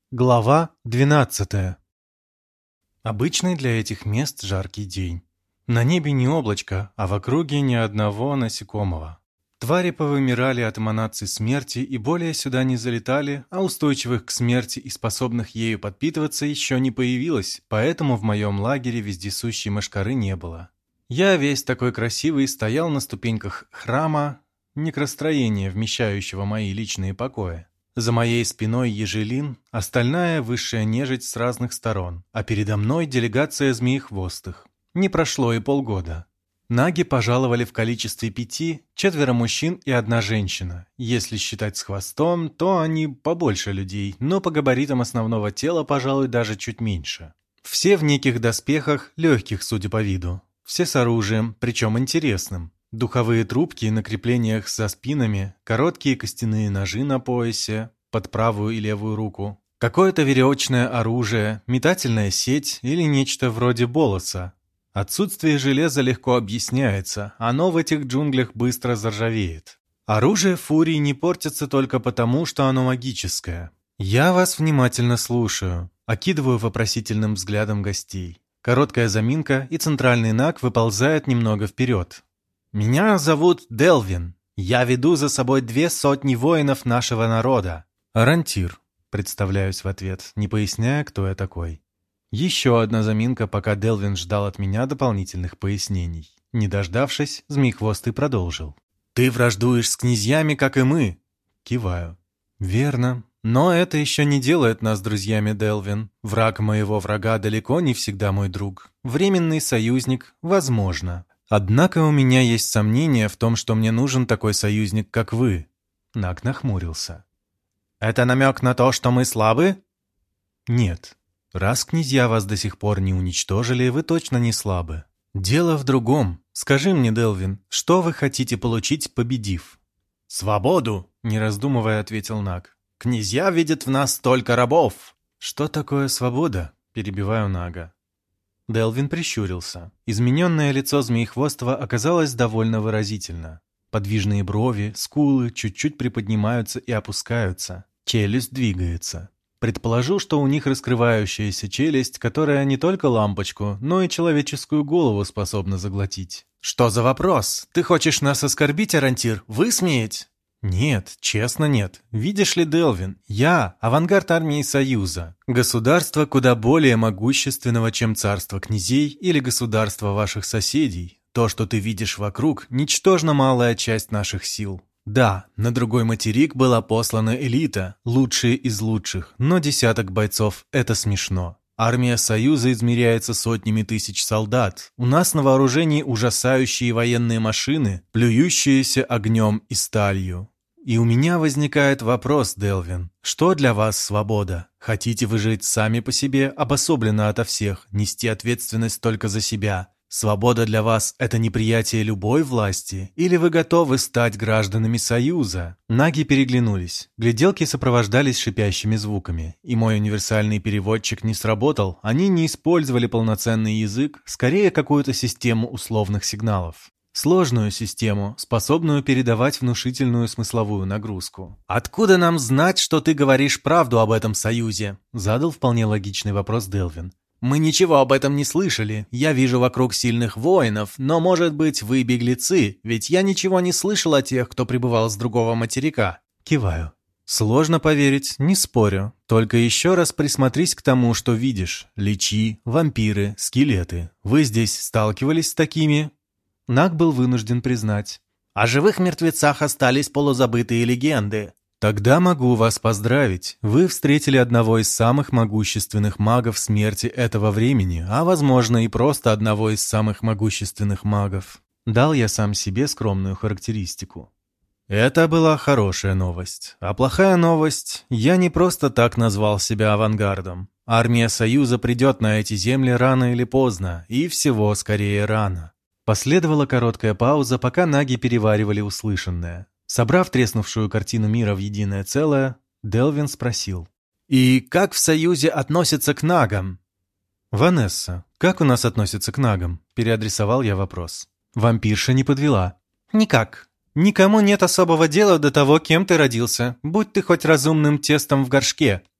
Глава 12. Обычный для этих мест жаркий день. На небе не облачко, а в округе ни одного насекомого. Твари повымирали от эманаций смерти и более сюда не залетали, а устойчивых к смерти и способных ею подпитываться еще не появилось, поэтому в моем лагере вездесущей мошкары не было. Я весь такой красивый стоял на ступеньках храма, некростроения, вмещающего мои личные покои. За моей спиной Ежелин, остальная высшая нежить с разных сторон, а передо мной делегация змеехвостых. Не прошло и полгода. Наги пожаловали в количестве 5, 4 мужчин и 1 женщина. Если считать с хвостом, то они побольше людей, но по габаритам основного тела, пожалуй, даже чуть меньше. Все в неких доспехах, легких, судя по виду. Все с оружием, причем интересным. Духовые трубки на креплениях за спинами, короткие костяные ножи на поясе, под правую и левую руку, какое-то веревочное оружие, метательная сеть или нечто вроде болоса. Отсутствие железа легко объясняется, оно в этих джунглях быстро заржавеет. Оружие фурии не портится только потому, что оно магическое. Я вас внимательно слушаю, окидываю вопросительным взглядом гостей. Короткая заминка, и центральный наг выползает немного вперед. «Меня зовут Делвин. Я веду за собой 200 воинов нашего народа». «Арантир», — представляюсь в ответ, не поясняя, кто я такой. Еще одна заминка, пока Делвин ждал от меня дополнительных пояснений. Не дождавшись, Змеехвостый продолжил. «Ты враждуешь с князьями, как и мы». Киваю. «Верно. Но это еще не делает нас друзьями, Делвин. Враг моего врага далеко не всегда мой друг. Временный союзник, возможно. Однако у меня есть сомнения в том, что мне нужен такой союзник, как вы». Наг нахмурился. «Это намек на то, что мы слабы?» «Нет. Раз князья вас до сих пор не уничтожили, вы точно не слабы. Дело в другом. Скажи мне, Делвин, что вы хотите получить, победив?» «Свободу», — не раздумывая ответил Наг. «Князья видят в нас только рабов». «Что такое свобода?» — перебиваю Нага. Делвин прищурился. Измененное лицо Змеехвостого оказалось довольно выразительно. Подвижные брови, скулы чуть-чуть приподнимаются и опускаются. Челюсть двигается. Предположу, что у них раскрывающаяся челюсть, которая не только лампочку, но и человеческую голову способна заглотить. «Что за вопрос? Ты хочешь нас оскорбить, Арантир? Высмеять?» «Нет, честно нет. Видишь ли, Делвин, я — авангард армии Союза. Государство куда более могущественного, чем царство князей или государство ваших соседей. То, что ты видишь вокруг, ничтожно малая часть наших сил. Да, на другой материк была послана элита, лучшие из лучших, но десяток бойцов — это смешно. Армия Союза измеряется сотнями тысяч солдат. У нас на вооружении ужасающие военные машины, плюющиеся огнем и сталью. И у меня возникает вопрос, Делвин. Что для вас свобода? Хотите вы жить сами по себе, обособленно ото всех, нести ответственность только за себя? Свобода для вас – это неприятие любой власти? Или вы готовы стать гражданами Союза?» Наги переглянулись. Гляделки сопровождались шипящими звуками. И мой универсальный переводчик не сработал. Они не использовали полноценный язык, скорее какую-то систему условных сигналов. Сложную систему, способную передавать внушительную смысловую нагрузку. «Откуда нам знать, что ты говоришь правду об этом Союзе?» – задал вполне логичный вопрос Делвин. «Мы ничего об этом не слышали. Я вижу вокруг сильных воинов, но, может быть, вы беглецы, ведь я ничего не слышал о тех, кто прибывал с другого материка». Киваю. «Сложно поверить, не спорю. Только еще раз присмотрись к тому, что видишь. Личи, вампиры, скелеты. Вы здесь сталкивались с такими?» Наг был вынужден признать. «О живых мертвецах остались полузабытые легенды». «Тогда могу вас поздравить. Вы встретили одного из самых могущественных магов смерти этого времени, а, возможно, и просто одного из самых могущественных магов». Дал я сам себе скромную характеристику. Это была хорошая новость. А плохая новость – я не просто так назвал себя авангардом. Армия Союза придет на эти земли рано или поздно, и всего скорее рано. Последовала короткая пауза, пока наги переваривали услышанное. Собрав треснувшую картину мира в единое целое, Делвин спросил. «И как в Союзе относятся к нагам?» «Ванесса, как у нас относятся к нагам?» – переадресовал я вопрос. Вампирша не подвела. «Никак. Никому нет особого дела до того, кем ты родился, будь ты хоть разумным тестом в горшке.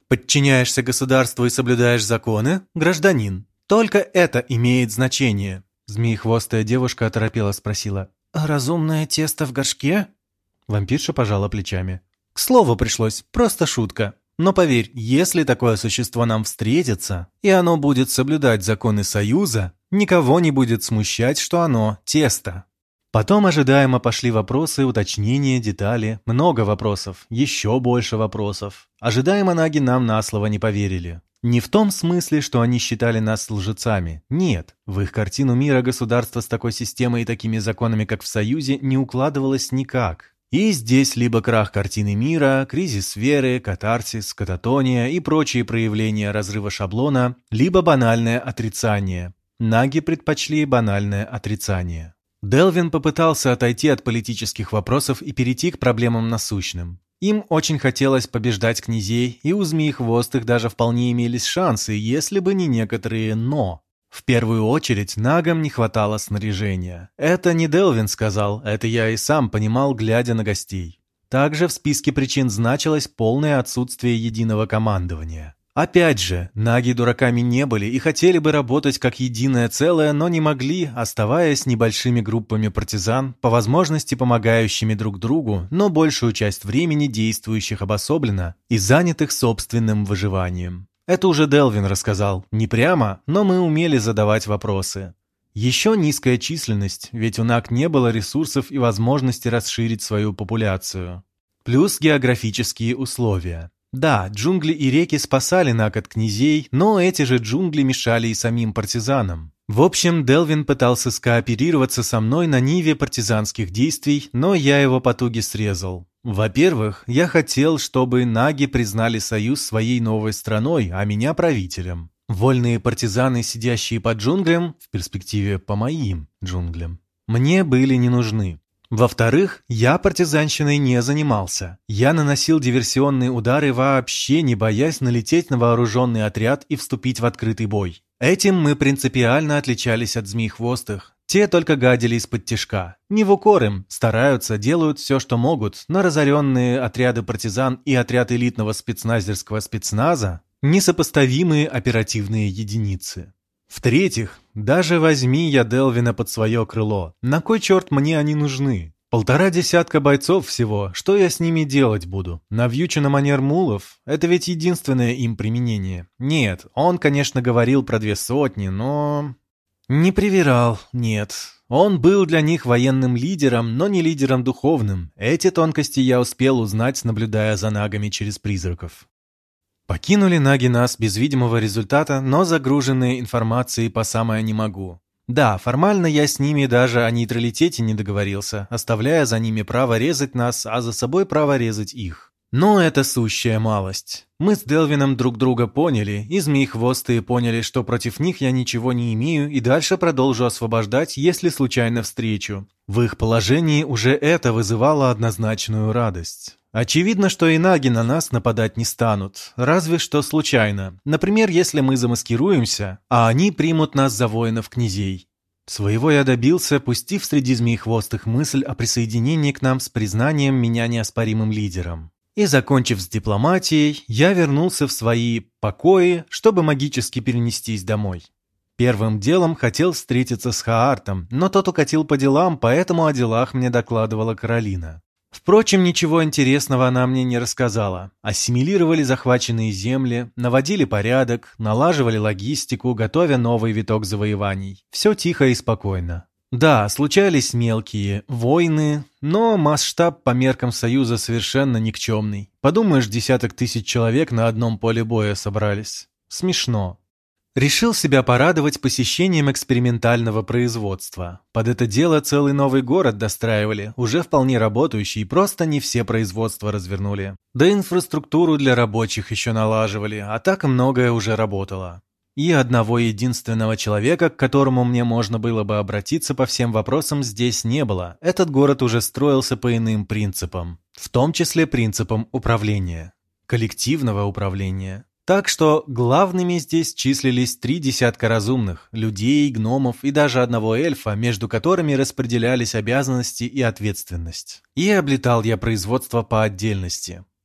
Подчиняешься государству и соблюдаешь законы, гражданин. Только это имеет значение. Змеехвостая девушка оторопела спросила: «А разумное тесто в горшке?» Вампирша пожала плечами. «К слову пришлось, просто шутка. Но поверь, если такое существо нам встретится, и оно будет соблюдать законы Союза, никого не будет смущать, что оно тесто». Потом ожидаемо пошли вопросы, уточнения, детали, много вопросов, еще больше вопросов. Ожидаемо наги нам на слово не поверили. Не в том смысле, что они считали нас лжецами. Нет, в их картину мира государство с такой системой и такими законами, как в Союзе, не укладывалось никак. И здесь либо крах картины мира, кризис веры, катарсис, кататония и прочие проявления разрыва шаблона, либо банальное отрицание. Наги предпочли банальное отрицание. Делвин попытался отойти от политических вопросов и перейти к проблемам насущным. Им очень хотелось побеждать князей, и у Змеехвостых даже вполне имелись шансы, если бы не некоторые «но». В первую очередь нагам не хватало снаряжения. Это не Делвин сказал, это я и сам понимал, глядя на гостей. Также в списке причин значилось полное отсутствие единого командования. Опять же, наги дураками не были и хотели бы работать как единое целое, но не могли, оставаясь небольшими группами партизан, по возможности помогающими друг другу, но большую часть времени действующих обособленно и занятых собственным выживанием. Это уже Делвин рассказал, не прямо, но мы умели задавать вопросы. Еще низкая численность, ведь у наг не было ресурсов и возможности расширить свою популяцию. Плюс географические условия. Да, джунгли и реки спасали наг от князей, но эти же джунгли мешали и самим партизанам. В общем, Делвин пытался скооперироваться со мной на ниве партизанских действий, но я его потуги срезал. Во-первых, я хотел, чтобы наги признали союз своей новой страной, а меня правителем. Вольные партизаны, сидящие под джунглям, в перспективе по моим джунглям, мне были не нужны. Во-вторых, я партизанщиной не занимался. Я наносил диверсионные удары вообще не боясь налететь на вооруженный отряд и вступить в открытый бой. Этим мы принципиально отличались от Змеехвостых. Те только гадили из-под тишка. Не в укор им, стараются, делают все, что могут, но разоренные отряды партизан и отряд элитного спецназерского спецназа – несопоставимые оперативные единицы. В-третьих, даже возьми я Делвина под свое крыло, на кой черт мне они нужны? 1,5 десятка бойцов всего, что я с ними делать буду? Навьючу на манер мулов? Это ведь единственное им применение. Нет, он, конечно, говорил про 200, но... Не привирал, нет. Он был для них военным лидером, но не лидером духовным. Эти тонкости я успел узнать, наблюдая за нагами через призраков. Покинули наги нас без видимого результата, но загруженные информацией по самое не могу. Да, формально я с ними даже о нейтралитете не договорился, оставляя за ними право резать нас, а за собой право резать их. Но это сущая малость. Мы с Делвином друг друга поняли, и Змеехвостые поняли, что против них я ничего не имею и дальше продолжу освобождать, если случайно встречу. В их положении уже это вызывало однозначную радость. Очевидно, что и наги на нас нападать не станут, разве что случайно. Например, если мы замаскируемся, а они примут нас за воинов-князей. Своего я добился, пустив среди Змеехвостых мысль о присоединении к нам с признанием меня неоспоримым лидером. И, закончив с дипломатией, я вернулся в свои покои, чтобы магически перенестись домой. Первым делом хотел встретиться с Хаартом, но тот укатил по делам, поэтому о делах мне докладывала Каролина. Впрочем, ничего интересного она мне не рассказала. Ассимилировали захваченные земли, наводили порядок, налаживали логистику, готовя новый виток завоеваний. Все тихо и спокойно. Да, случались мелкие войны, но масштаб по меркам Союза совершенно никчемный. Подумаешь, 10 000 человек на одном поле боя собрались. Смешно. Решил себя порадовать посещением экспериментального производства. Под это дело целый новый город достраивали, уже вполне работающий, просто не все производства развернули. Да инфраструктуру для рабочих еще налаживали, а так многое уже работало. И одного единственного человека, к которому мне можно было бы обратиться по всем вопросам, здесь не было. Этот город уже строился по иным принципам, в том числе принципам управления, коллективного управления. Так что главными здесь числились 3 десятка разумных, людей, гномов и даже одного эльфа, между которыми распределялись обязанности и ответственность. И облетал я производство по отдельности.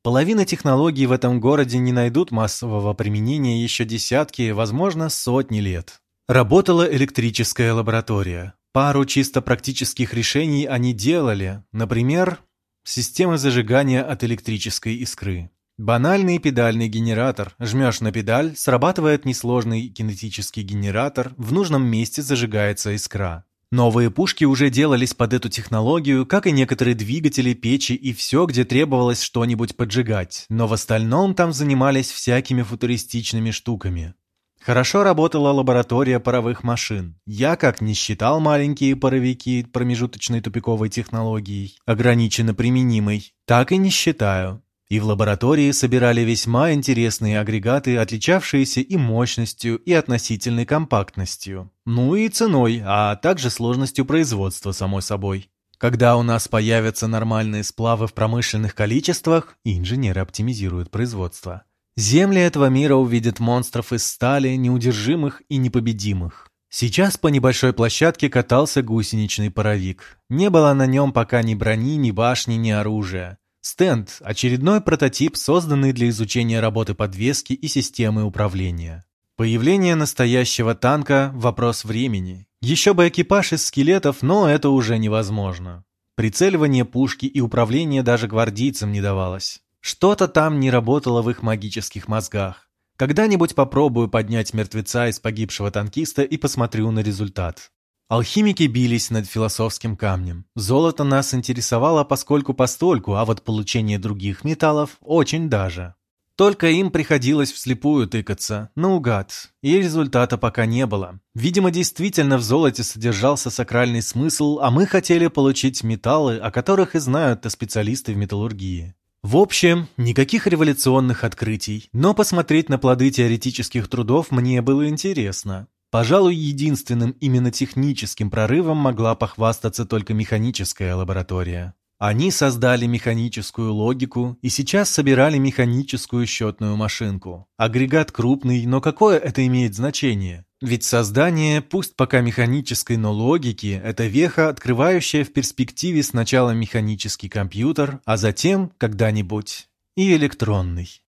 Половина технологий в этом городе не найдут массового применения еще десятки, возможно, сотни лет. Работала электрическая лаборатория. Пару чисто практических решений они делали, например, системы зажигания от электрической искры. Банальный педальный генератор. Жмешь на педаль, срабатывает несложный кинетический генератор, в нужном месте зажигается искра. Новые пушки уже делались под эту технологию, как и некоторые двигатели, печи и все, где требовалось что-нибудь поджигать, но в остальном там занимались всякими футуристичными штуками. Хорошо работала лаборатория паровых машин. Я как не считал маленькие паровики промежуточной тупиковой технологией, ограниченно применимой, так и не считаю. И в лаборатории собирали весьма интересные агрегаты, отличавшиеся и мощностью, и относительной компактностью. Ну и ценой, а также сложностью производства, само собой. Когда у нас появятся нормальные сплавы в промышленных количествах, инженеры оптимизируют производство. Земли этого мира увидят монстров из стали, неудержимых и непобедимых. Сейчас по небольшой площадке катался гусеничный паровик. Не было на нем пока ни брони, ни башни, ни оружия. Стенд – очередной прототип, созданный для изучения работы подвески и системы управления. Появление настоящего танка – вопрос времени. Еще бы экипаж из скелетов, но это уже невозможно. Прицеливание пушки и управление даже гвардейцам не давалось. Что-то там не работало в их магических мозгах. Когда-нибудь попробую поднять мертвеца из погибшего танкиста и посмотрю на результат. Алхимики бились над философским камнем. Золото нас интересовало поскольку-постольку, а вот получение других металлов очень даже. Только им приходилось вслепую тыкаться, наугад, и результата пока не было. Видимо, действительно в золоте содержался сакральный смысл, а мы хотели получить металлы, о которых и знают-то специалисты в металлургии. В общем, никаких революционных открытий, но посмотреть на плоды теоретических трудов мне было интересно. Пожалуй, единственным именно техническим прорывом могла похвастаться только механическая лаборатория. Они создали механическую логику и сейчас собирали механическую счетную машинку. Агрегат крупный, но какое это имеет значение? Ведь создание, пусть пока механической, но логики, это веха, открывающая в перспективе сначала механический компьютер, а затем, когда-нибудь, и электронный.